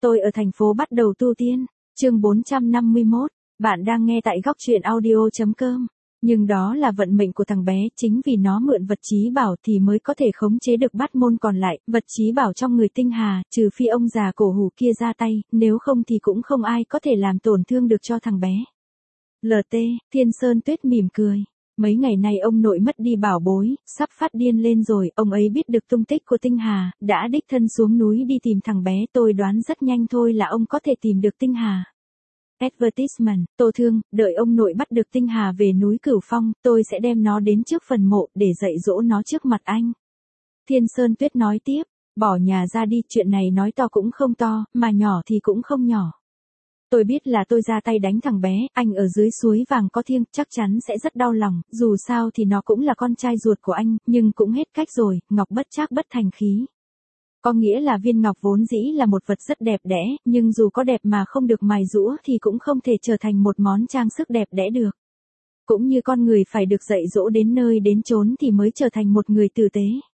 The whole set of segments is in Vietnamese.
Tôi ở thành phố bắt đầu tu tiên. Chương 451. Bạn đang nghe tại góc truyện audio.com. Nhưng đó là vận mệnh của thằng bé, chính vì nó mượn vật trí bảo thì mới có thể khống chế được bát môn còn lại, vật trí bảo trong người Tinh Hà, trừ phi ông già cổ hủ kia ra tay, nếu không thì cũng không ai có thể làm tổn thương được cho thằng bé. LT, Thiên Sơn Tuyết mỉm cười. Mấy ngày nay ông nội mất đi bảo bối, sắp phát điên lên rồi, ông ấy biết được tung tích của Tinh Hà, đã đích thân xuống núi đi tìm thằng bé, tôi đoán rất nhanh thôi là ông có thể tìm được Tinh Hà. Advertisement, Tô Thương, đợi ông nội bắt được Tinh Hà về núi Cửu Phong, tôi sẽ đem nó đến trước phần mộ để dạy dỗ nó trước mặt anh. Thiên Sơn Tuyết nói tiếp, bỏ nhà ra đi, chuyện này nói to cũng không to, mà nhỏ thì cũng không nhỏ. Tôi biết là tôi ra tay đánh thằng bé, anh ở dưới suối vàng có thiêng, chắc chắn sẽ rất đau lòng, dù sao thì nó cũng là con trai ruột của anh, nhưng cũng hết cách rồi, ngọc bất trác bất thành khí. Có nghĩa là viên ngọc vốn dĩ là một vật rất đẹp đẽ, nhưng dù có đẹp mà không được mài giũa thì cũng không thể trở thành một món trang sức đẹp đẽ được. Cũng như con người phải được dạy dỗ đến nơi đến chốn thì mới trở thành một người tử tế.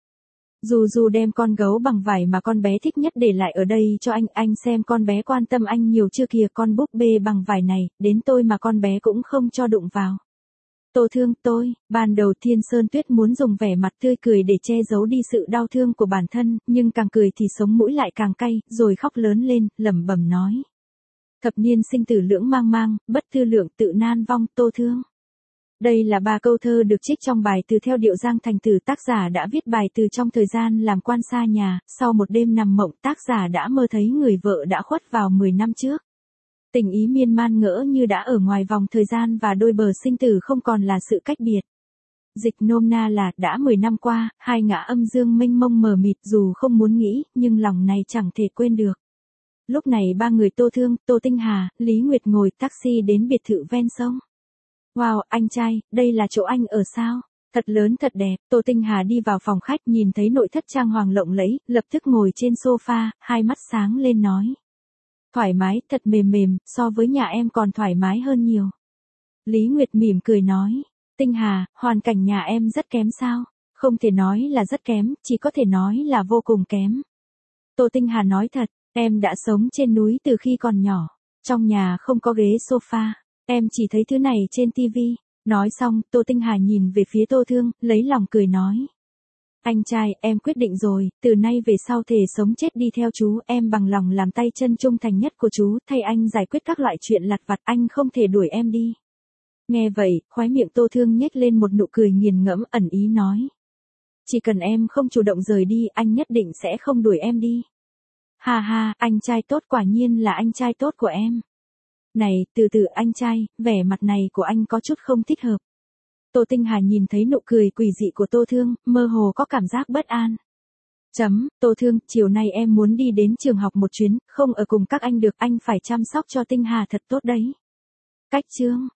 Dù đem con gấu bằng vải mà con bé thích nhất để lại ở đây cho anh xem con bé quan tâm anh nhiều chưa kìa, con búp bê bằng vải này, đến tôi mà con bé cũng không cho đụng vào. Tô Thương, ban đầu Thiên Sơn Tuyết muốn dùng vẻ mặt tươi cười để che giấu đi sự đau thương của bản thân, nhưng càng cười thì sống mũi lại càng cay, rồi khóc lớn lên, lẩm bẩm nói. Thập niên sinh tử lưỡng mang mang, bất tư lượng tự nan vong, Tô Thương. Đây là 3 câu thơ được trích trong bài Từ theo điệu Giang Thành Tử, tác giả đã viết bài từ trong thời gian làm quan xa nhà, sau một đêm nằm mộng tác giả đã mơ thấy người vợ đã khuất vào 10 năm trước. Tình ý miên man ngỡ như đã ở ngoài vòng thời gian và đôi bờ sinh tử không còn là sự cách biệt. Dịch nôm na là, đã 10 năm qua, hai ngã âm dương mênh mông mờ mịt, dù không muốn nghĩ, nhưng lòng này chẳng thể quên được. Lúc này 3 người Tô Thương, Tô Tinh Hà, Lý Nguyệt ngồi taxi đến biệt thự ven sông. Wow, anh trai, đây là chỗ anh ở sao? Thật lớn thật đẹp. Tô Tinh Hà đi vào phòng khách nhìn thấy nội thất trang hoàng lộng lẫy, lập tức ngồi trên sofa, hai mắt sáng lên nói. Thoải mái, thật mềm, so với nhà em còn thoải mái hơn nhiều. Lý Nguyệt mỉm cười nói. Tinh Hà, hoàn cảnh nhà em rất kém sao? Không thể nói là rất kém, chỉ có thể nói là vô cùng kém. Tô Tinh Hà nói thật, em đã sống trên núi từ khi còn nhỏ. Trong nhà không có ghế sofa. Em chỉ thấy thứ này trên tivi. Nói xong, Tô Tinh Hà nhìn về phía Tô Thương, lấy lòng cười nói. Anh trai, em quyết định rồi, từ nay về sau thề sống chết đi theo chú, em bằng lòng làm tay chân trung thành nhất của chú, thay anh giải quyết các loại chuyện lặt vặt, anh không thể đuổi em đi. Nghe vậy, khóe miệng Tô Thương nhếch lên một nụ cười nghiền ngẫm, ẩn ý nói. Chỉ cần em không chủ động rời đi, anh nhất định sẽ không đuổi em đi. Ha ha, anh trai tốt, quả nhiên là anh trai tốt của em. Này, từ từ anh trai, vẻ mặt này của anh có chút không thích hợp. Tô Tinh Hà nhìn thấy nụ cười quỷ dị của Tô Thương, mơ hồ có cảm giác bất an. Tô Thương, chiều nay em muốn đi đến trường học một chuyến, không ở cùng các anh được, anh phải chăm sóc cho Tinh Hà thật tốt đấy. Cách chương,